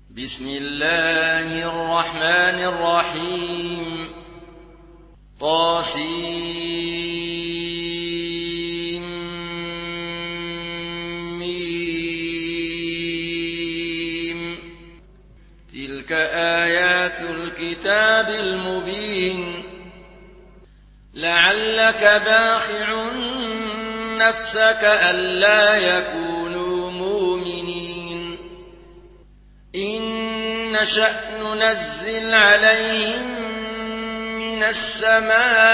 بسم الله الرحمن الرحيم طاسيم تلك آيات الكتاب المبين لعلك باخع نفسك ألا يكونوا مؤمنين إن نشأ ننزل عليهم من السماء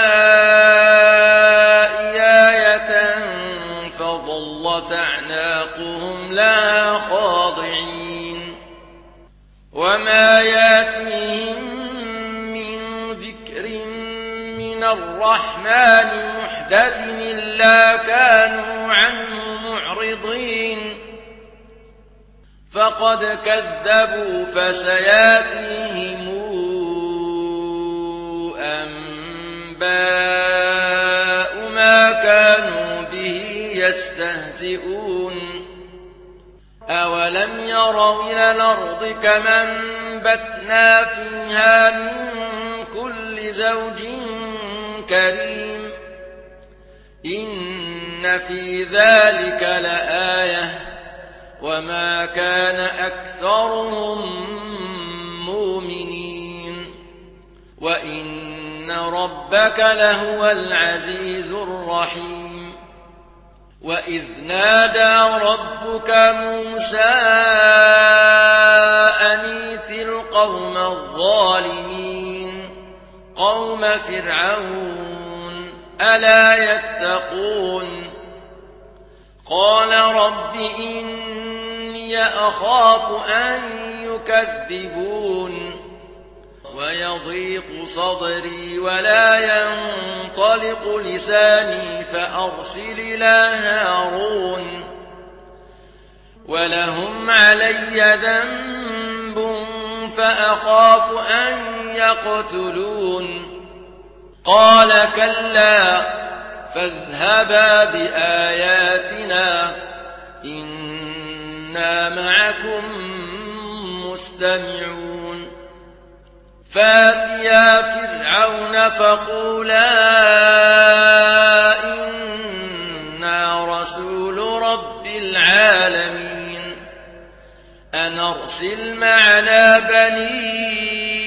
آية فظلت أعناقهم لها خاضعين وما يأتيهم من ذكر من الرحمن محدث إلا كانوا عنه معرضين فقد كذبوا فسيأتيهم أنباء ما كانوا به يستهزئون أولم يروا إلى الأرض كما أنبتنا فيها من كل زوج كريم إن في ذلك لآية وما كان أكثرهم مؤمنين وإن ربك لهو العزيز الرحيم وإذ نادى ربك موسى أن ائت القوم الظالمين قوم فرعون ألا يتقون قال رب إني أخاف أن يكذبون ويضيق صدري ولا ينطلق لساني فأرسل إلى هارون ولهم علي ذنب فأخاف أن يقتلون قال كلا فاذهبا بآياتنا إنا معكم مستمعون فاتيا فرعون فقولا إنا رسول رب العالمين أن أرسل معنا بني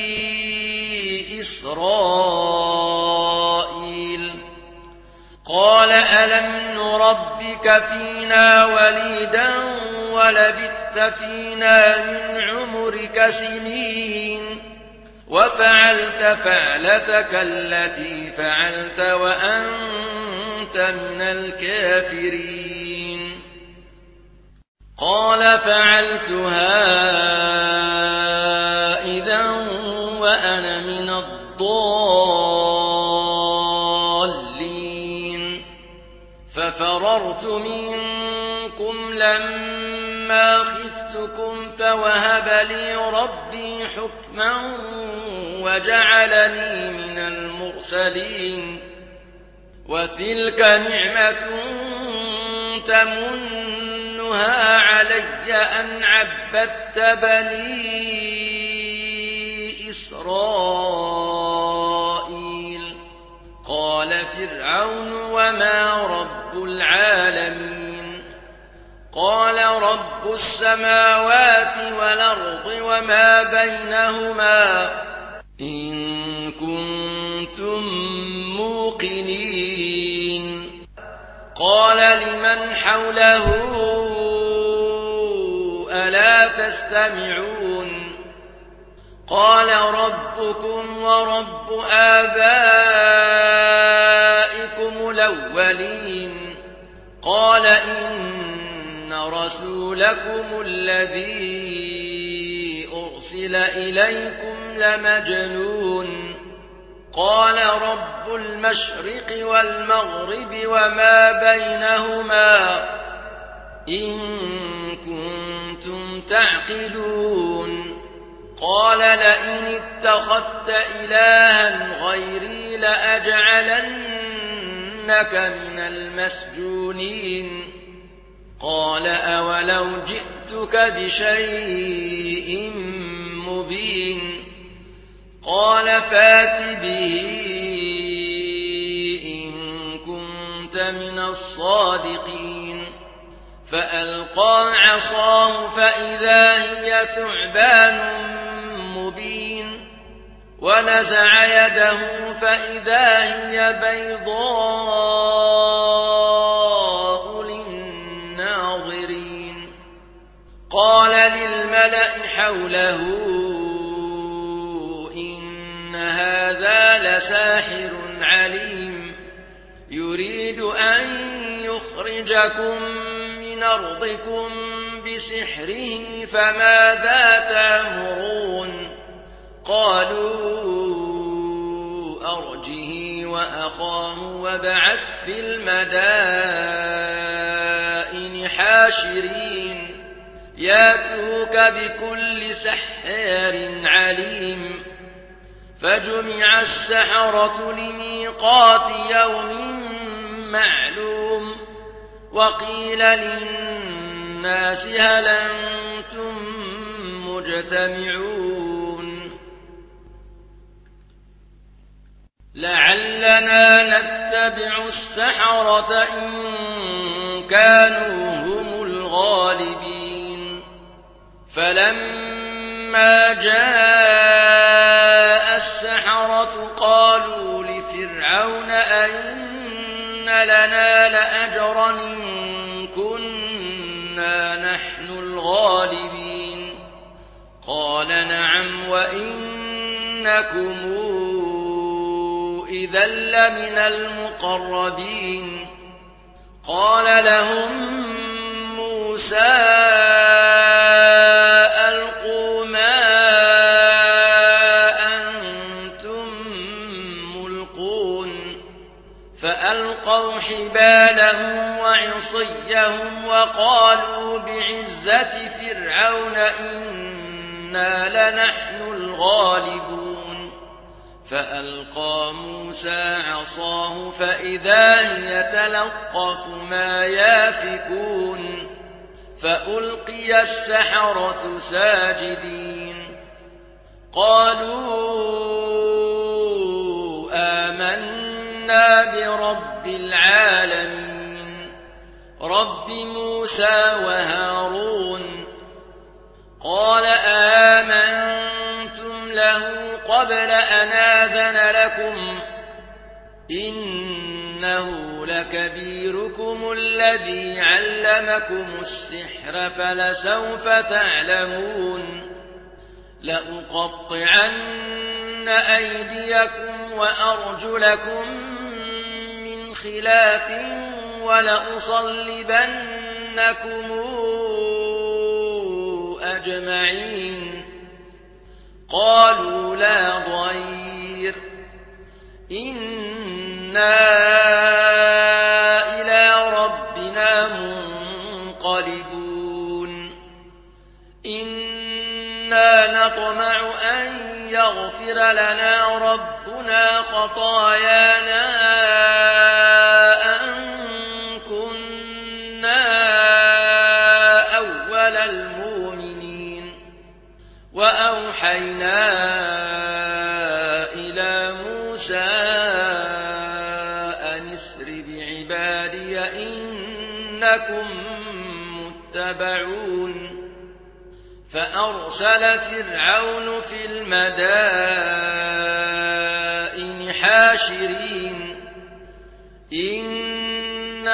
إسرائيل قال ألم نربك فينا وليدا ولبثت فينا من عمرك سنين وفعلت فعلتك التي فعلت وأنت من الكافرين قال فعلتها إذا وأنا من الضالين ففررت منكم لما خفتكم فوهب لي ربي حكما وجعلني من المرسلين وتلك نعمة تمنها علي أن عبدت بني إسرائيل قال فرعون وما رب العالمين قال رب السماوات والأرض وما بينهما إن كنتم موقنين قال لمن حوله ألا تستمعون قال ربكم ورب آبائكم الأولين قال إن رسولكم الذي أرسل إليكم لمجنون قال رب المشرق والمغرب وما بينهما إن كنتم تعقلون قال لئن اتخذت إلها غيري لأجعلنك من المسجونين قال أولو جئتك بشيء قال فات به إن كنت من الصادقين فألقى عصاه فإذا هي ثعبان مبين ونزع يده فإذا هي بيضاء للناظرين قال للملأ حوله إن هذا لساحر عليم يريد أن يخرجكم من أرضكم بسحره فماذا تأمرون قالوا أرجه وأخاه وابعث في المدائن حاشرين ياتوك بكل سحار عليم فجمع السحرة لميقات يوم معلوم وقيل للناس هل أنتم مجتمعون لعلنا نتبع السحرة إن كانوا هم الغالبين فلما جاء السحرة قالوا لفرعون أئن لنا لأجرا إن كنا نحن الغالبين قال نعم وإنكم إذا لمن المقربين قال لهم موسى ألقوا ما أنتم ملقون فألقوا حبالهم وعصيهم وقالوا بعزة فرعون إنا لنحن الغالبون فألقى موسى عصاه فإذا هي تلقف ما يافكون فألقي السحرة ساجدين قالوا آمنا برب العالمين رب موسى وهارون قال آمنتم له قبل أن آذن لكم إنه لكبيركم الذي علمكم السحر فلسوف تعلمون لأقطعن أيديكم وأرجلكم من خلاف ولأصلبنكم أجمعين قالوا لا ضير إنا إلى ربنا منقلبون إنا نطمع أن يغفر لنا ربنا خطايانا أن كنا أول المؤمنين وأوحينا إلى موسى أن اسر بعبادي إنكم متبعون فأرسل فرعون في المدائن حاشرين إن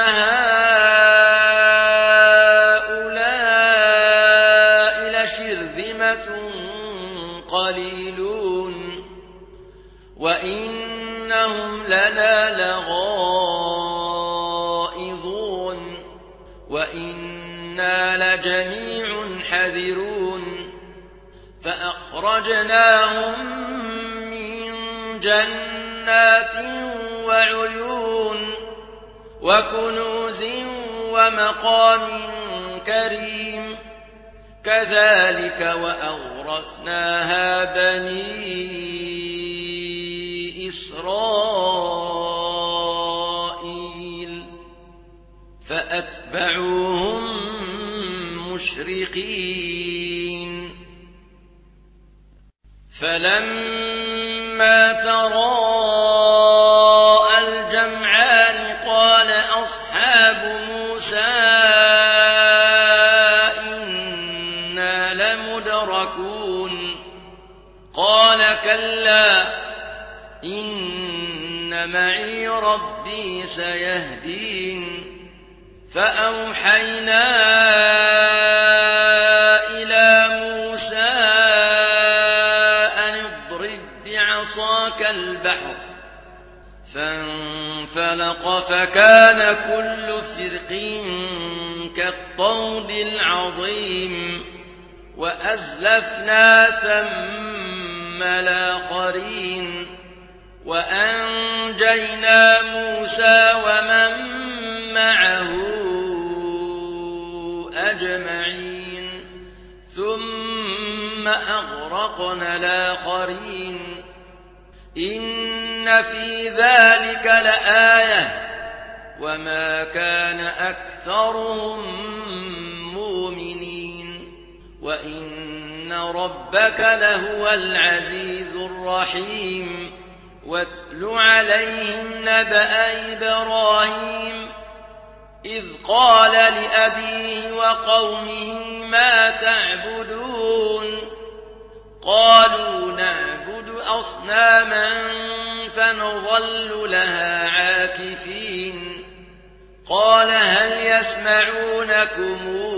هؤلاء لشرذمة قليلون وإنهم لنا لغائظون وإنا لجميع حذرون فأخرجناهم من جنات وعيون وكنوز ومقام كريم كذلك وأورثناها بني إسرائيل فأتبعوهم مشرقين فلما فلما تراءى الجمعان قال أصحاب موسى إنا لمدركون قال كلا إن معي ربي سيهدين فأوحينا إلى موسى أن اضرب بعصاك البحر فانفلق فكان كل فرق كالطود العظيم وأزلفنا ثم الآخرين وأنجينا موسى ومن معه أجمعين ثم أغرقنا الآخرين إن في ذلك لآية وما كان أكثرهم مؤمنين وإن ربك لهو العزيز الرحيم واتل عليهم نبأ إبراهيم إذ قال لأبيه وقومه ما تعبدون قالوا نعبد أصناما فنظل لها عاكفين قال هل يسمعونكم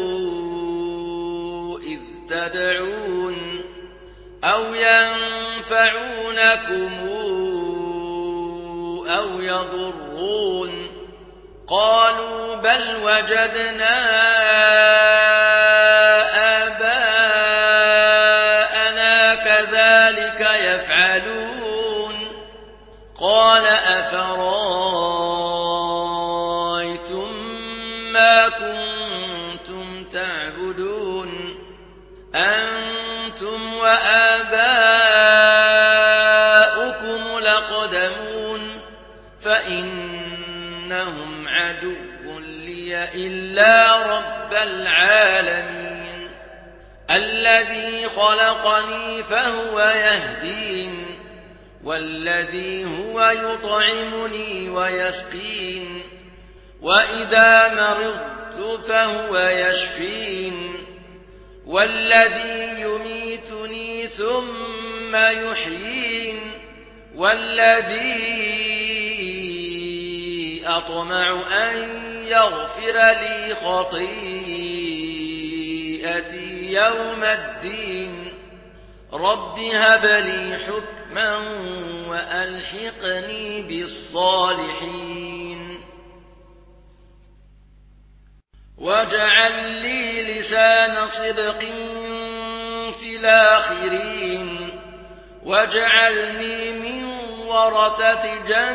إذ تدعون أو ينفعونكم أو يضرون قالوا بل وجدنا آباءنا كذلك يفعلون قال أفرأيتم ما كنتم تعبدون أنتم وآباؤكم الأقدمون فإنهم عدو لي إلا رب العالمين الذي خلقني فهو يهدين والذي هو يطعمني ويسقين وإذا مرضت فهو يشفين والذي يميتني ثم يحيين والذي أطمع أن يغفر لي خطيئتي يوم الدين رب هب لي حكما وألحقني بالصالحين واجعل لي لسان صدق في الآخرين واجعلني من ورثة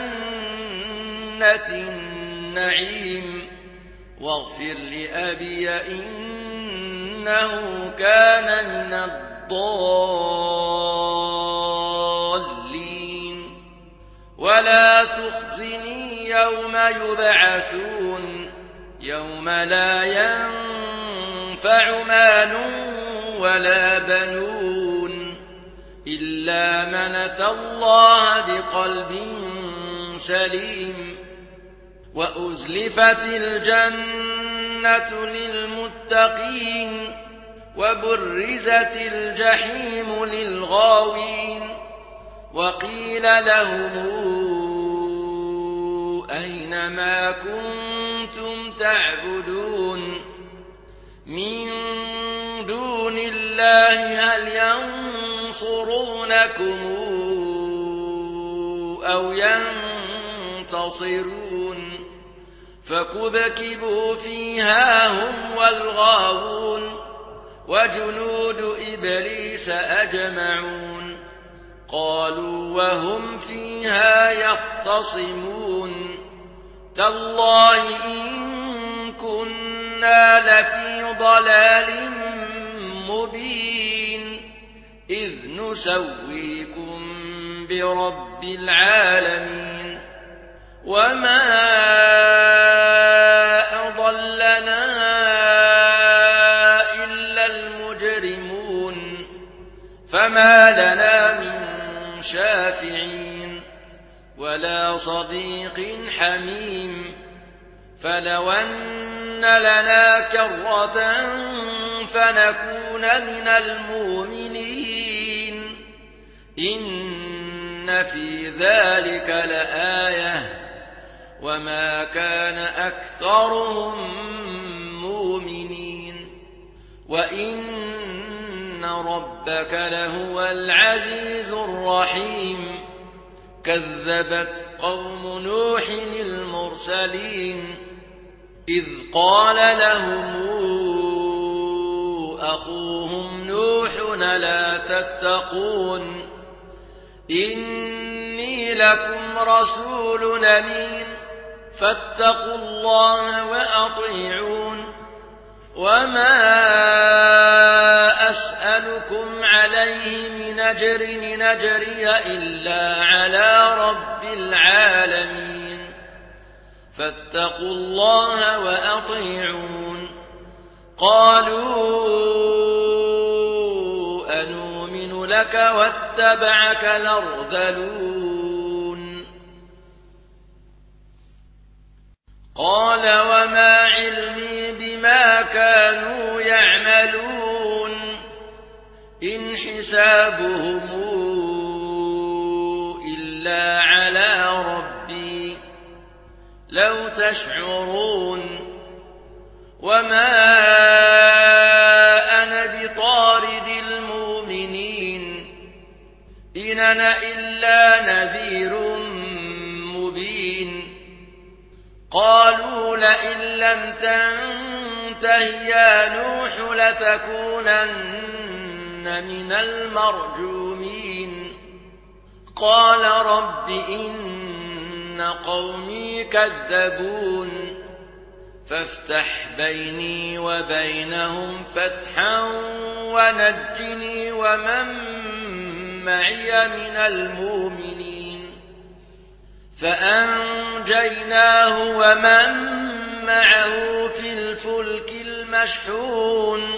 جنة النعيم واغفر لأبي إنه كان من الضالين ولا تخزني يوم يبعثون يوم لا ينفع مال ولا بنون إلا من أتى الله بقلب سليم وأزلفت الجنة للمتقين وبرزت الجحيم للغاوين وقيل لهم أين ما كنتم تعبدون من دون الله هل ينصرونكم أو ينتصرون فكبكبوا فيها هم والغاوون وجنود إبليس أجمعون قالوا وهم فيها يختصمون تالله إن كنا لفي ضلال مبين إذ نسويكم برب العالمين وما أضلنا إلا المجرمون فما لنا من شافعين ولا صديق حميم فلو أن لنا كرة فنكون من المؤمنين إن في ذلك لآية وما كان أكثرهم مؤمنين وإن ربك لهو العزيز الرحيم كذبت قوم نوح المرسلين إذ قال لهم أخوهم نوح لا تتقون إني لكم رسول أمين فاتقوا الله وأطيعون وما أسألكم عليه من أجر إن أجري إلا على رب العالمين فاتقوا الله وأطيعون قالوا أنؤمن لك واتبعك الأرذلون قال وما علمي بما كانوا يعملون إن حسابهم إلا على ربي لو تشعرون وما أنا بطارد المؤمنين إن أنا إلا نذير مبين قالوا لئن لم تنته يا نوح لتكونن من المرجومين قال رب إن قومي كذبون فافتح بيني وبينهم فتحا ونجني ومن معي من المؤمنين فأنجيناه ومن معه في الفلك المشحون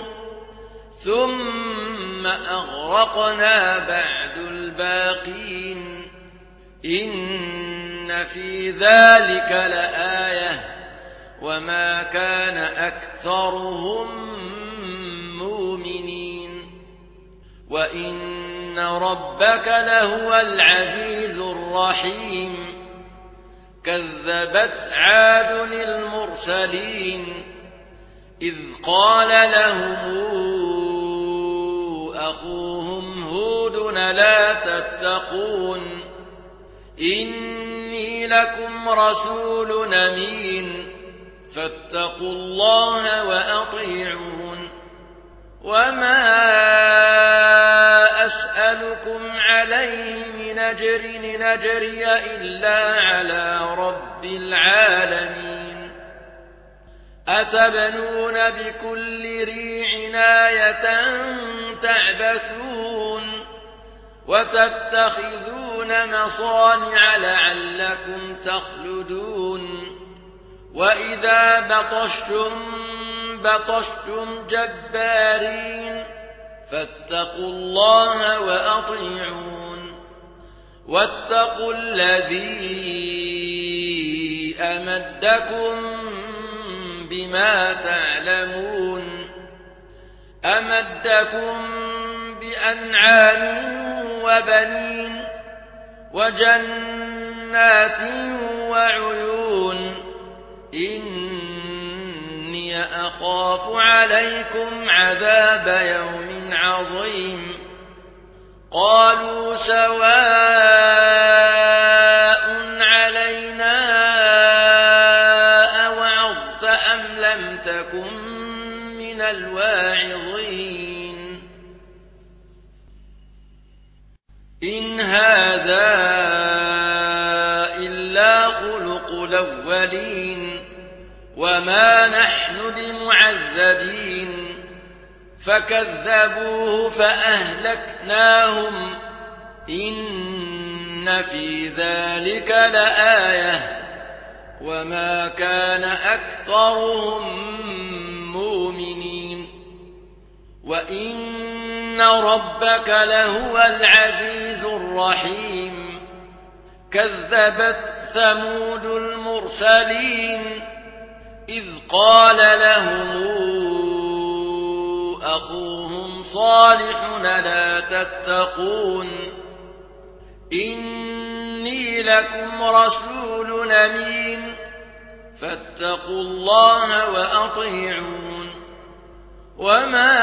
ثم أغرقنا بعد الباقين إن في ذلك لآية وما كان أكثرهم مؤمنين وإن ربك لهو العزيز الرحيم كذبت عاد المرسلين إذ قال لهم أخوهم هود لا تتقون إني لكم رسول أمين فاتقوا الله وأطيعون وما أسألكم عليه من أجر إن أجري إلا على رب العالمين أتبنون بكل ريع آية تعبثون وتتخذون مصانع لعلكم تخلدون وإذا بطشتم جبارين فاتقوا الله وأطيعون واتقوا الذي أمدكم بما تعلمون أمدكم بأنعام وبنين وجنات وعيون إني أخاف عليكم عذاب يوم عظيم قالوا سواء علينا أوعظت أم لم تكن من الواعظين إن هذا إلا خلق الأولين وما نحن بمعذبين فكذبوه فأهلكناهم إن في ذلك لآية وما كان أكثرهم مؤمنين وإن ربك لهو العزيز الرحيم كذبت ثمود المرسلين إذ قال لهم أخوهم صالح لا تتقون إني لكم رسول أمين فاتقوا الله وأطيعون وما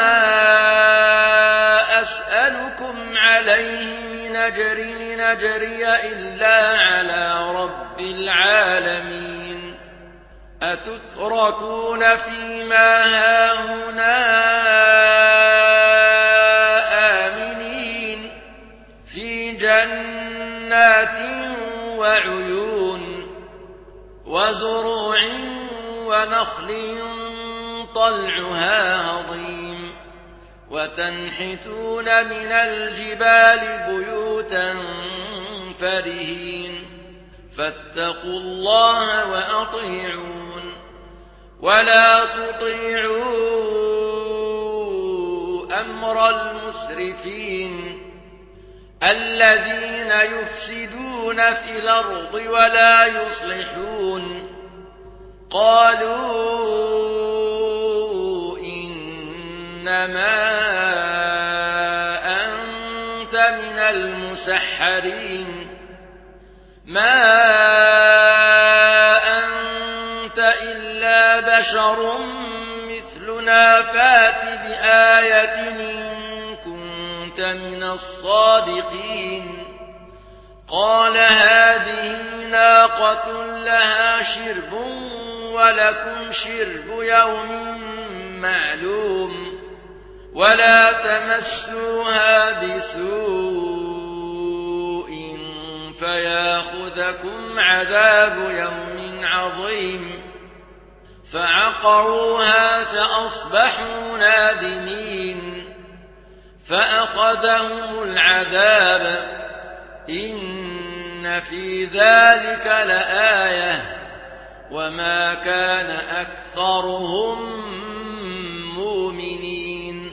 أسألكم عليه من أجر إن أجري إلا على رب العالمين أتتركون فيما هاهنا آمنين في جنات وعيون وزروع ونخل طلعها هضيم وتنحتون من الجبال بيوتا فرهين فاتقوا الله وأطيعون ولا تطيعوا أمر المسرفين الذين يفسدون في الأرض ولا يصلحون قالوا إنما أنت من المسحرين ما أنت إلا بشر مثلنا فات بآية إن كنت من الصادقين قال هذه ناقة لها شرب ولكم شرب يوم معلوم ولا تمسوها بسوء فياخذكم عذاب يوم عظيم فعقروها فأصبحوا نادمين فأخذهم العذاب إن في ذلك لآية وما كان أكثرهم مؤمنين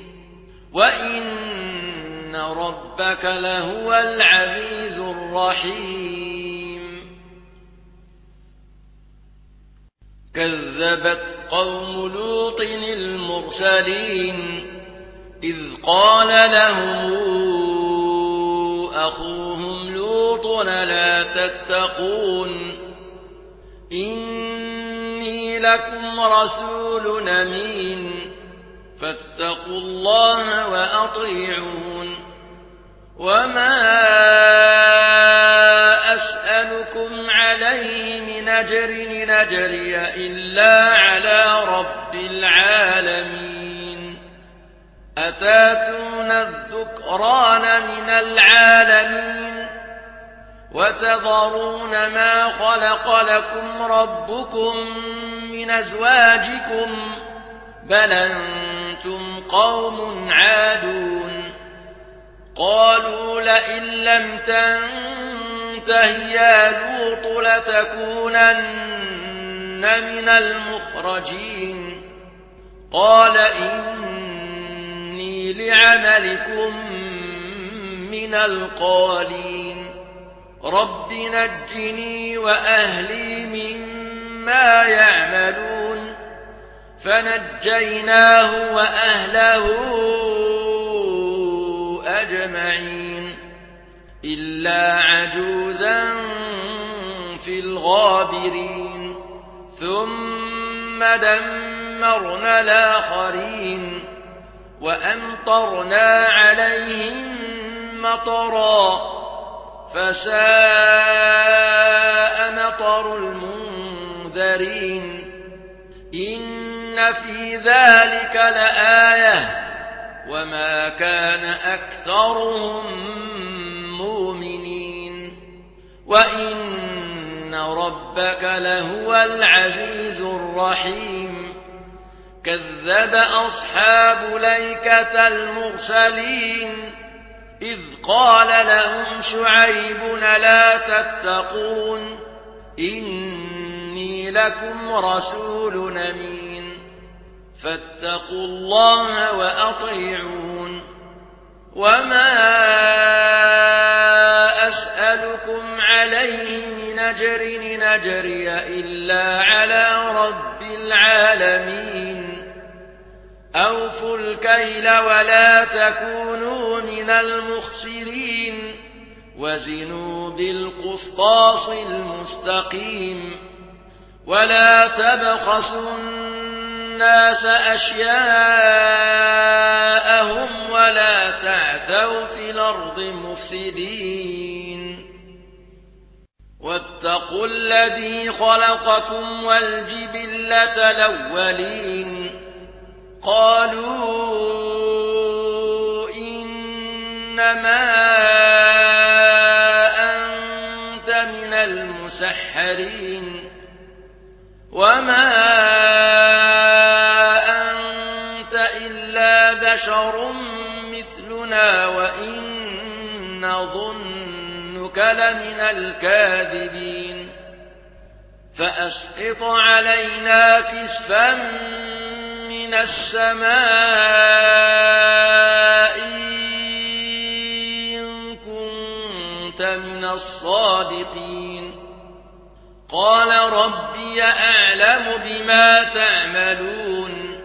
وإن ربك لهو العزيز الرحيم كذبت قوم لوط المرسلين إذ قال لهم أخوهم لوط لا تتقون إني لكم رسول أمين فاتقوا الله وأطيعون وما أسألكم عليه من أجر إن أجري إلا على رب العالمين أتاتون الذكران من العالمين وتذرون ما خلق لكم ربكم من أزواجكم بل أنتم قوم عادون قالوا لئن لم تنته يا لوط لتكونن من المخرجين قال إني لعملكم من القالين رب نجني وأهلي مما يعملون فنجيناه وأهله أجمعين إلا عجوزا في الغابرين ثم دمرنا الآخرين وأمطرنا عليهم مطرا فساء مطر المنذرين إن في ذلك لآية وما كان أكثرهم مؤمنين وإن ربك لهو العزيز الرحيم كذب أصحاب الأيكة المرسلين إذ قال لهم شعيب لا تتقون إني لكم رسول أمين فاتقوا الله وأطيعون وما أسألكم عليه من أجر إن أجري إلا على رب العالمين أوفوا الكيل ولا تكونوا من المخسرين وزنوا بالقسطاس المستقيم ولا تبخسوا الناس أشياءهم ولا تعثوا في الأرض مفسدين واتقوا الذي خلقكم والجبلة الأولين قالوا إنما أنت من المسحرين وما أنت إلا بشر مثلنا وإن نظنك لمن الكاذبين فأسقط علينا كسفا من السماء إن كنت من الصادقين قال ربي أعلم بما تعملون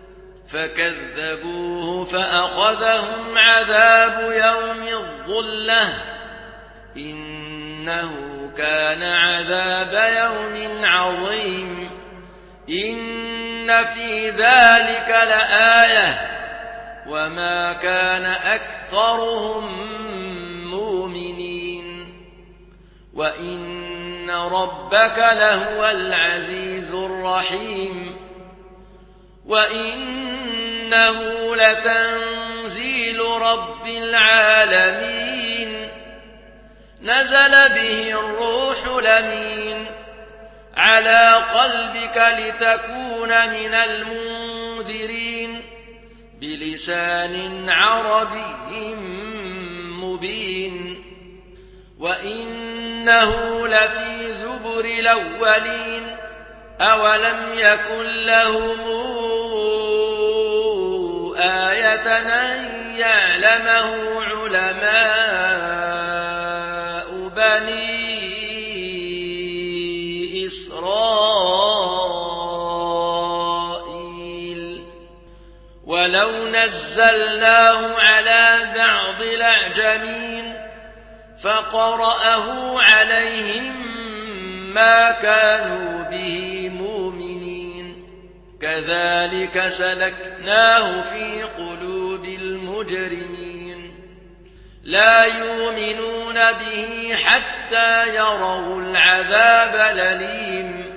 فكذبوه فأخذهم عذاب يوم الظلة إنه كان عذاب يوم عظيم إن في ذلك لآية وما كان أكثرهم مؤمنين وإن ربك لهو العزيز الرحيم وإنه لتنزيل رب العالمين نزل به الروح الأمين على قلبك لتكون من المنذرين بلسان عربي مبين وإنه لفي زبر الأولين أولم يكن لهم آية أن يعلمه علماء بني إسرائيل ولو نزلناه على بعض الأعجمين فقرأه عليهم ما كانوا به مؤمنين كذلك سلكناه في قلوب المجرمين لا يؤمنون به حتى يروا العذاب الأليم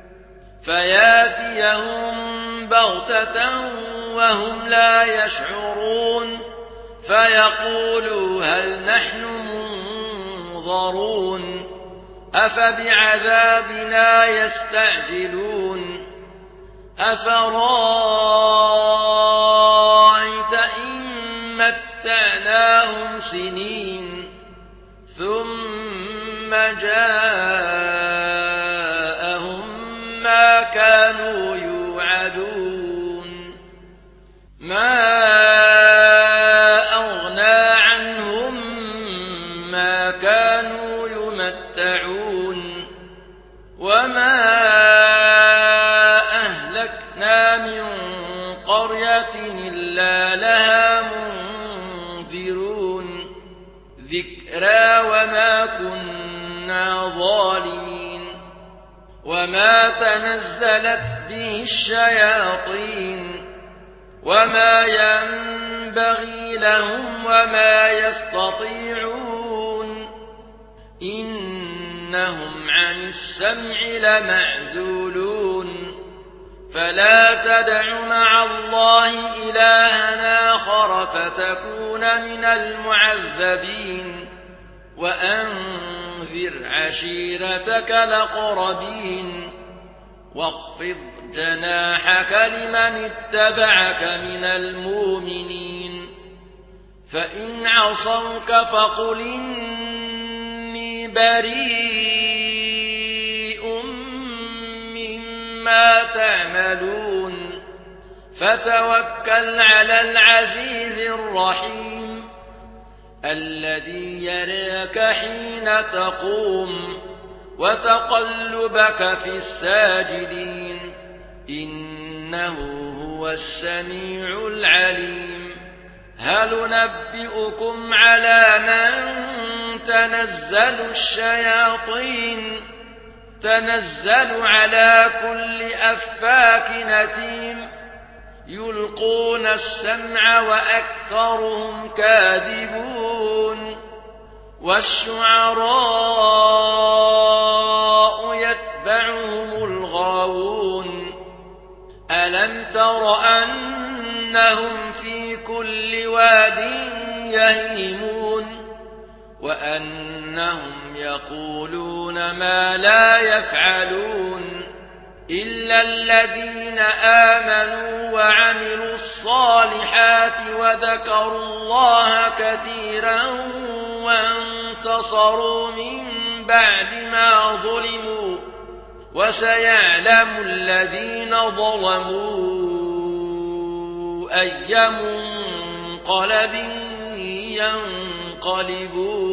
فياتيهم بغتة وهم لا يشعرون فيقولوا هل نحن منظرون أفبعذابنا يستعجلون أفرايت إن متعناهم سنين ثم جاءهم ما كانوا يوعدون ما أغنى عنهم ما كانوا يمتعون وما أهلكنا من قرية إلا لها منذرون ذكرى وما كنا ظالمين وما تنزلت به الشياطين وما ينبغي لهم وما يستطيعون إنهم عن السمع لمعزولون فلا تدع مع الله إلها آخر فتكون من المعذبين وأنذر عشيرتك الأقربين واخفض جناحك لمن اتبعك من المؤمنين فإن عصوك فقل إني بريء مما تعملون فتوكل على العزيز الرحيم الذي يراك حين تقوم وتقلبك في الساجدين إنه هو السميع العليم هل ننبئكم على من تنزل الشياطين تنزل على كل أفاك أثيم يلقون السمع وأكثرهم كاذبون والشعراء يتبعهم الغاوون ألم تر أنهم في كل واد يهيمون وأنهم يقولون ما لا يفعلون إلا الذين آمنوا وعملوا الصالحات وذكروا الله كثيرا وانتصروا من بعد ما ظلموا وسيعلم الذين ظلموا أي منقلب ينقلبون